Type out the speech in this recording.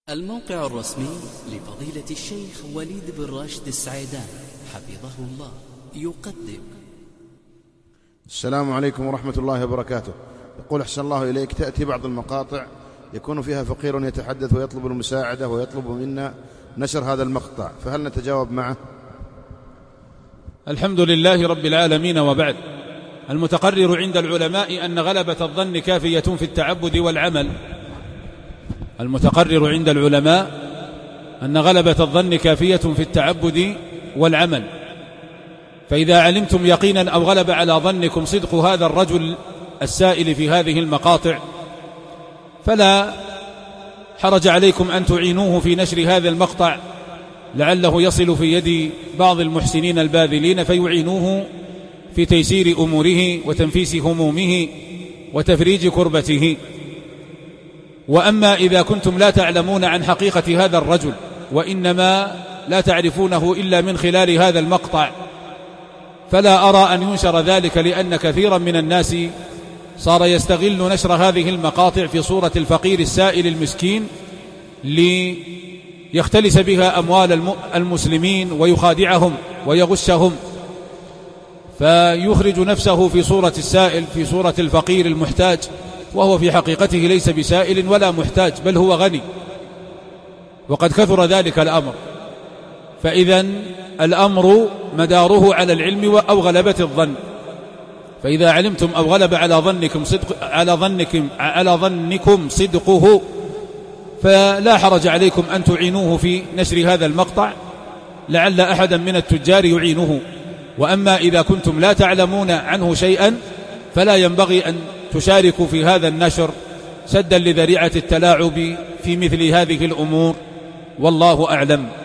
الموقع الرسمي لفضيلة الشيخ وليد بن راشد السعيدان حفظه الله يقدم. السلام عليكم ورحمة الله وبركاته. يقول أحسن الله إليك، تأتي بعض المقاطع يكون فيها فقير يتحدث ويطلب المساعدة ويطلب منا نشر هذا المقطع، فهل نتجاوب معه؟ الحمد لله رب العالمين، وبعد. المتقرر عند العلماء أن غلبة الظن كافية في التعبد والعمل. المتقرر عند العلماء أن غلبة الظن كافية في التعبد والعمل، فإذا علمتم يقينا أو غلب على ظنكم صدق هذا الرجل السائل في هذه المقاطع، فلا حرج عليكم أن تعينوه في نشر هذا المقطع، لعله يصل في يد بعض المحسنين الباذلين فيعينوه في تيسير أموره وتنفيس همومه وتفريج كربته. وأما إذا كنتم لا تعلمون عن حقيقة هذا الرجل، وإنما لا تعرفونه إلا من خلال هذا المقطع، فلا أرى أن ينشر ذلك، لأن كثيرا من الناس صار يستغل نشر هذه المقاطع في صورة الفقير السائل المسكين ليختلس بها أموال المسلمين ويخادعهم ويغشهم، فيخرج نفسه في صورة السائل، في صورة الفقير المحتاج، وهو في حقيقته ليس بسائل ولا محتاج، بل هو غني، وقد كثر ذلك الأمر. فإذا الأمر مداره على العلم أو غلبة الظن، فإذا علمتم أو غلب على ظنكم صدقه، فلا حرج عليكم أن تعينوه في نشر هذا المقطع، لعل أحدا من التجار يعينه. وأما إذا كنتم لا تعلمون عنه شيئا، فلا ينبغي أن تشاركوا في هذا النشر سدا لذريعة التلاعب في مثل هذه الأمور، والله أعلم.